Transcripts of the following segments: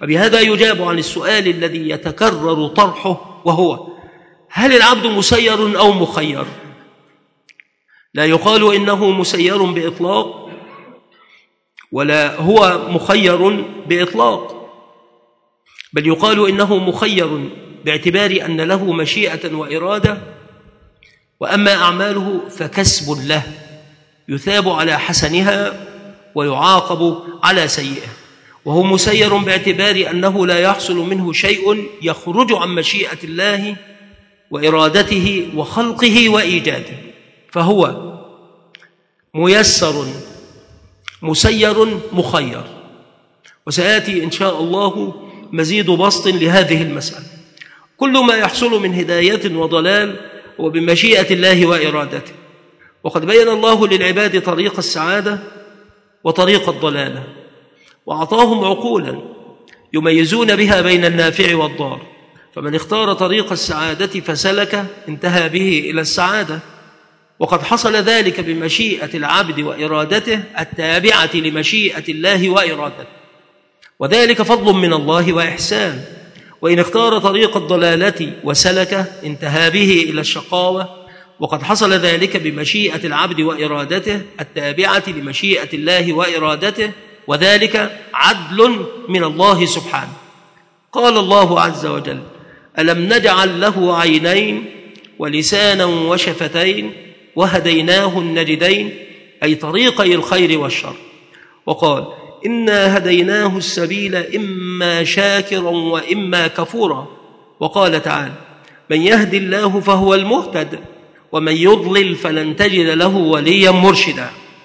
وبهذا يجاب عن السؤال الذي يتكرر طرحه، وهو: هل العبد مسير أو مخير؟ لا يقال إنه مسير بإطلاق ولا هو مخير بإطلاق، بل يقال إنه مخير باعتبار أن له مشيئة وإرادة، وأما أعماله فكسب له يثاب على حسنها ويعاقب على سيئه، وهو مسير باعتبار أنه لا يحصل منه شيء يخرج عن مشيئة الله وإرادته وخلقه وإيجاده، فهو ميسر مسير مخير. وسيأتي إن شاء الله مزيد بسط لهذه المسألة. كل ما يحصل من هداية وضلال هو بمشيئة الله وإرادته، وقد بين الله للعباد طريق السعادة وطريق الضلالة، وأعطاهم عقولا يميزون بها بين النافع والضار، فمن اختار طريق السعادة فسلك انتهى به إلى السعادة، وقد حصل ذلك بمشيئة العبد وإرادته التابعة لمشيئة الله وإرادته، وذلك فضل من الله وإحسان. وإن اختار طريق الضلالة وسلك انتهى به إلى الشقاوة، وقد حصل ذلك بمشيئة العبد وإرادته التابعة لمشيئة الله وإرادته، وذلك عدل من الله سبحانه. قال الله عز وجل: ألم نجعل له عينين ولسانا وشفتين وهديناه النجدين، أي طريقي الخير والشر. وقال: إنا هديناه السبيل إما شاكرا وإما كفورا. وقال تعالى: من يهدي الله فهو المهتد ومن يضلل فلن تجد له وليا مرشدا.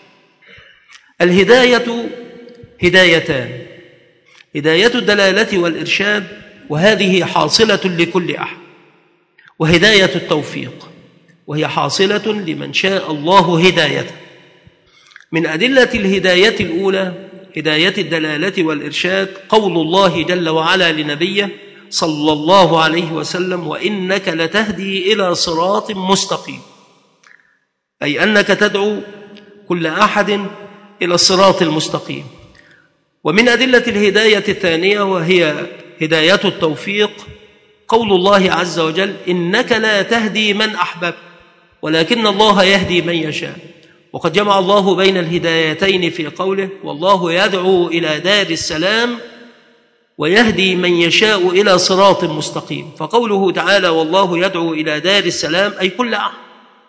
الهداية هدايتان: هداية الدلالة والإرشاد، وهذه حاصلة لكل أحد، وهداية التوفيق، وهي حاصلة لمن شاء الله هدايته. من أدلة الهداية الأولى هداية الدلالة والإرشاد قول الله جل وعلا لنبيه صلى الله عليه وسلم: وإنك لتهدي إلى صراط مستقيم، أي أنك تدعو كل أحد إلى الصراط المستقيم. ومن أدلة الهداية الثانية وهي هداية التوفيق قول الله عز وجل: إنك لا تهدي من أحببت ولكن الله يهدي من يشاء. وقد جمع الله بين الهدايتين في قوله: والله يدعو إلى دار السلام ويهدي من يشاء إلى صراط مستقيم. فقوله تعالى: والله يدعو إلى دار السلام، أي كل أحد،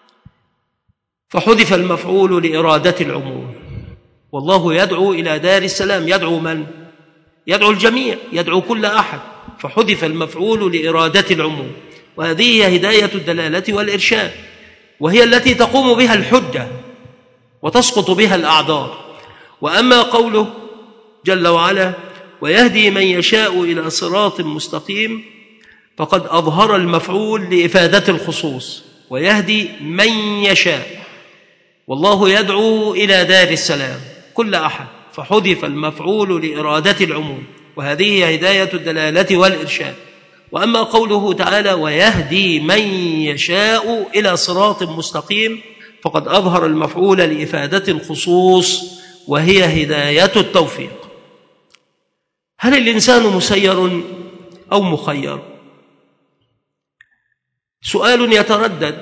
فحذف المفعول لإرادة العموم. والله يدعو إلى دار السلام، يدعو من؟ يدعو الجميع، يدعو كل أحد، فحذف المفعول لإرادة العموم. وهذه هي هداية الدلالة والإرشاد، وهي التي تقوم بها الحجة وتسقط بها الأعذار. وأما قوله جل وعلا: ويهدي من يشاء إلى صراط مستقيم، فقد أظهر المفعول لإفادة الخصوص، ويهدي من يشاء، والله يدعو إلى دار السلام كل أحد، فحذف المفعول لإرادة العموم، وهذه هي هداية الدلالة والإرشاد. وأما قوله تعالى: ويهدي من يشاء إلى صراط مستقيم، فقد أظهر المفعول لإفادة الخصوص، وهي هداية التوفيق. هل الإنسان مسير أو مخير؟ سؤال يتردد،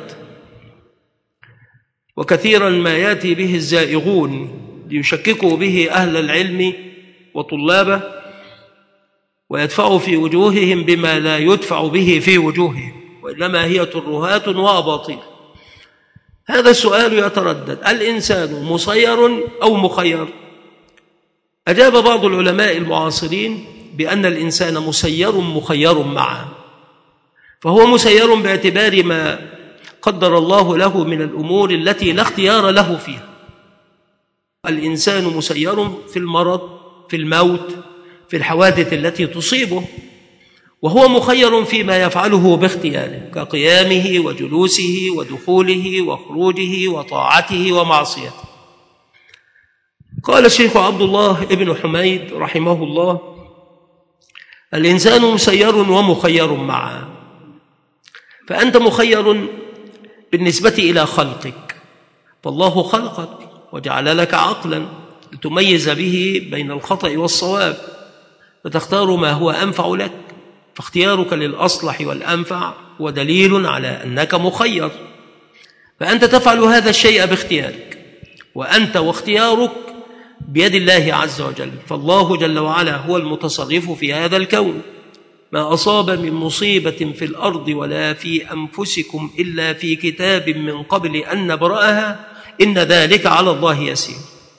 وكثيرا ما يأتي به الزائغون ليشككوا به أهل العلم وطلابه، ويدفعوا في وجوههم بما لا يدفع به في وجوههم، وإنما هي ترهات وأباطيل. هذا السؤال يتردد: الإنسان مسير أو مخير؟ أجاب بعض العلماء المعاصرين بأن الإنسان مسير مخير معا، فهو مسير باعتبار ما قدر الله له من الأمور التي لا اختيار له فيها. الإنسان مسير في المرض، في الموت، في الحوادث التي تصيبه، وهو مخير فيما يفعله باختياره كقيامه وجلوسه ودخوله وخروجه وطاعته ومعصيته. قال الشيخ عبد الله ابن حميد رحمه الله: الإنسان مسير ومخير معا. فأنت مخير بالنسبة إلى خلقك، فالله خلقك وجعل لك عقلا لتميز به بين الخطأ والصواب. فتختار ما هو أنفع لك، فاختيارك للأصلح والأنفع هو دليل على أنك مخير، فأنت تفعل هذا الشيء باختيارك، وأنت واختيارك بيد الله عز وجل، فالله جل وعلا هو المتصرف في هذا الكون. ما أصاب من مصيبة في الأرض ولا في أنفسكم إلا في كتاب من قبل أن نبرأها إن ذلك على الله يسير.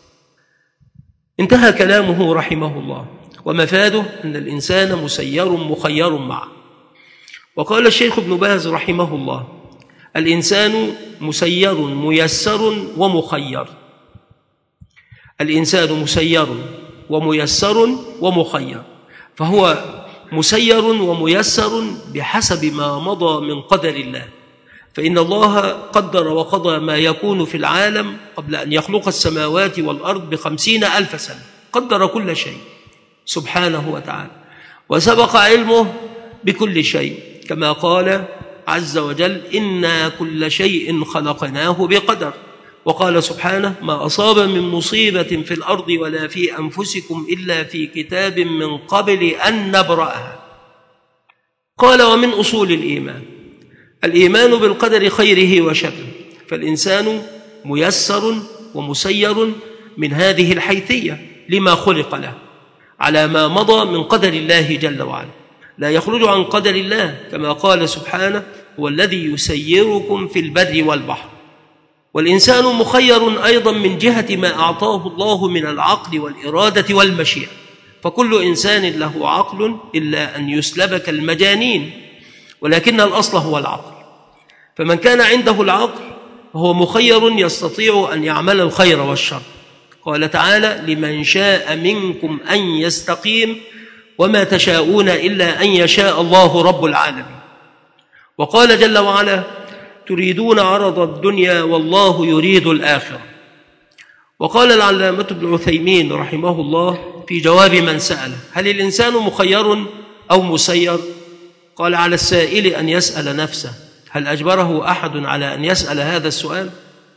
انتهى كلامه رحمه الله، ومفاده أن الإنسان مسير مخير معه. وقال الشيخ ابن باز رحمه الله: الإنسان مسير ميسر ومخير. الإنسان مسير وميسر ومخير، فهو مسير وميسر بحسب ما مضى من قدر الله، فإن الله قدر وقضى ما يكون في العالم قبل أن يخلق السماوات والأرض 50,000 سنة، قدر كل شيء سبحانه وتعالى، وسبق علمه بكل شيء، كما قال عز وجل: إنا كل شيء خلقناه بقدر. وقال سبحانه: ما أصاب من مصيبة في الأرض ولا في أنفسكم إلا في كتاب من قبل أن نبرأها. قال: ومن أصول الإيمان بالقدر خيره وشره، فالإنسان ميسر ومسير من هذه الحيثية لما خلق له على ما مضى من قدر الله جل وعلا، لا يخرج عن قدر الله، كما قال سبحانه: هو الذي يسيركم في البر والبحر. والإنسان مخير أيضا من جهة ما أعطاه الله من العقل والإرادة والمشيئة، فكل إنسان له عقل إلا أن يسلب كالمجانين، ولكن الأصل هو العقل، فمن كان عنده العقل فهو مخير يستطيع أن يعمل الخير والشر. قال تعالى: لمن شاء منكم أن يستقيم وما تشاءون إلا أن يشاء الله رب العالمين. وقال جل وعلا: تريدون عرض الدنيا والله يريد الآخرة. وقال العلامة ابن عثيمين رحمه الله في جواب من سأله: هل الإنسان مخير أو مسير؟ قال: على السائل أن يسأل نفسه، هل أجبره أحد على أن يسأل هذا السؤال؟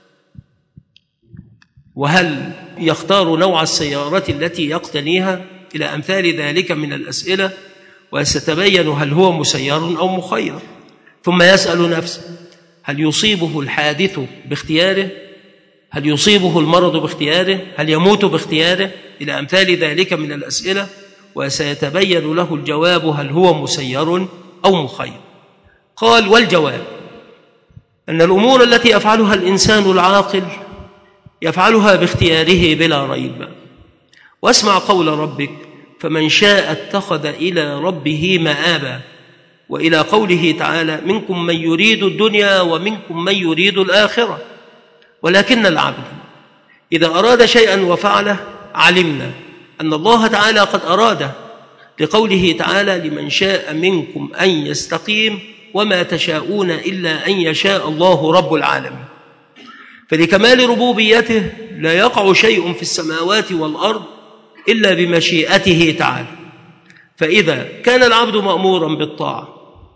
وهل يختار نوع السيارة التي يقتنيها؟ إلى أمثال ذلك من الأسئلة، وستبين هل هو مسير أو مخير. ثم يسأل نفسه: هل يصيبه الحادث باختياره؟ هل يصيبه المرض باختياره؟ هل يموت باختياره؟ إلى أمثال ذلك من الأسئلة، وسيتبين له الجواب هل هو مسير أو مخير. قال: والجواب أن الأمور التي يفعلها الإنسان العاقل يفعلها باختياره بلا ريب. واسمع قول ربك: فمن شاء اتخذ إلى ربه مآبا. وإلى قوله تعالى: منكم من يريد الدنيا ومنكم من يريد الآخرة. ولكن العبد إذا أراد شيئا وفعله علمنا أن الله تعالى قد أراده، لقوله تعالى: لمن شاء منكم أن يستقيم وما تشاءون إلا أن يشاء الله رب العالمين. فلكمال ربوبيته لا يقع شيء في السماوات والأرض إلا بمشيئته تعالى. فإذا كان العبد مأمورا بالطاعة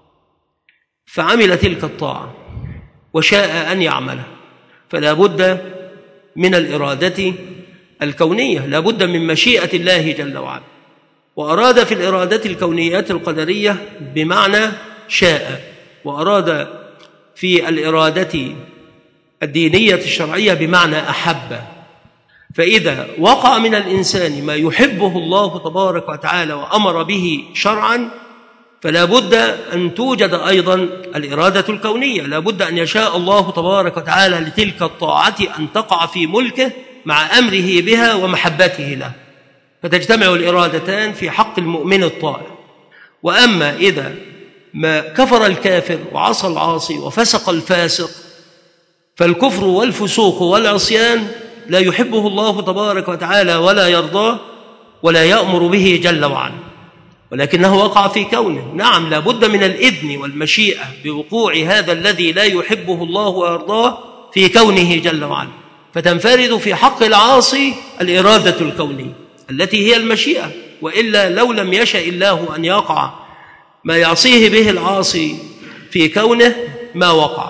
فعمل تلك الطاعة وشاء أن يعمله، فلا بد من الإرادة الكونية، لا بد من مشيئة الله جل وعلا. وأراد في الإرادة الكونية القدرية بمعنى شاء، وأراد في الإرادة الدينية الشرعية بمعنى أحب. فإذا وقع من الإنسان ما يحبه الله تبارك وتعالى وأمر به شرعا، فلا بد أن توجد أيضا الإرادة الكونية، لا بد أن يشاء الله تبارك وتعالى لتلك الطاعة أن تقع في ملكه مع أمره بها ومحبته له، فتجتمع الإرادتان في حق المؤمن الطائع. وأما إذا ما كفر الكافر وعصى العاصي وفسق الفاسق، فالكفر والفسوق والعصيان لا يحبه الله تبارك وتعالى ولا يرضاه ولا يأمر به جل وعلا، ولكنه وقع في كونه. نعم، لا بد من الإذن والمشيئة بوقوع هذا الذي لا يحبه الله ويرضاه في كونه جل وعلا، فتنفرد في حق العاصي الإرادة الكونية التي هي المشيئة، وإلا لو لم يشأ الله أن يقع ما يعصيه به العاصي في كونه ما وقع.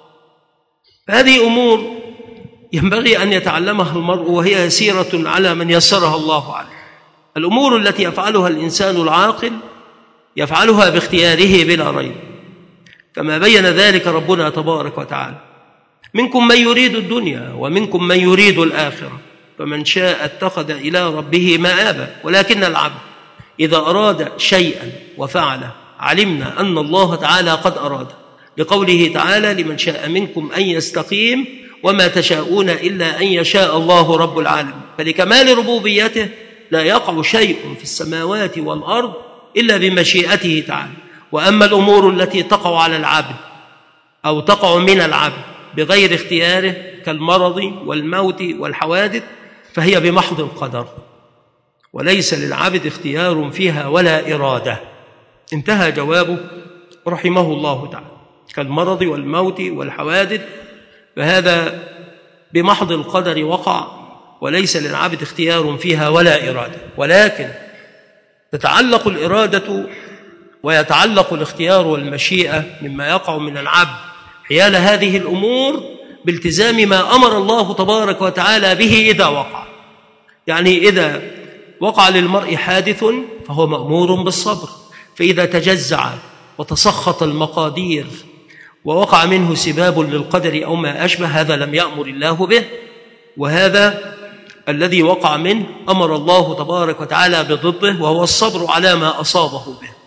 هذه أمور ينبغي أن يتعلمها المرء، وهي يسيرة على من يسرها الله عليه. الأمور التي يفعلها الإنسان العاقل يفعلها باختياره بلا ريب، كما بين ذلك ربنا تبارك وتعالى: منكم من يريد الدنيا ومنكم من يريد الآخرة، فمن شاء اتخذ إلى ربه مآبا. ولكن العبد إذا أراد شيئا وفعله علمنا أن الله تعالى قد أراده، لقوله تعالى: لمن شاء منكم أن يستقيم وما تشاءون إلا أن يشاء الله رب العالمين. فلكمال ربوبيته لا يقع شيء في السماوات والأرض إلا بمشيئته تعالى. وأما الأمور التي تقع على العبد أو تقع من العبد بغير اختياره كالمرض والموت والحوادث فهي بمحض القدر، وليس للعبد اختيار فيها ولا إرادة. انتهى جوابه رحمه الله تعالى: كالمرض والموت والحوادث فهذا بمحض القدر وقع، وليس للعبد اختيار فيها ولا إرادة. ولكن تتعلق الإرادة ويتعلق الاختيار والمشيئة مما يقع من العبد حيال هذه الأمور بالتزام ما أمر الله تبارك وتعالى به إذا وقع. يعني إذا وقع للمرء حادث فهو مأمور بالصبر، فإذا تجزع وتسخط المقادير ووقع منه سباب للقدر أو ما أشبه هذا لم يأمر الله به، وهذا الذي وقع منه أمر الله تبارك وتعالى بضده، وهو الصبر على ما أصابه به.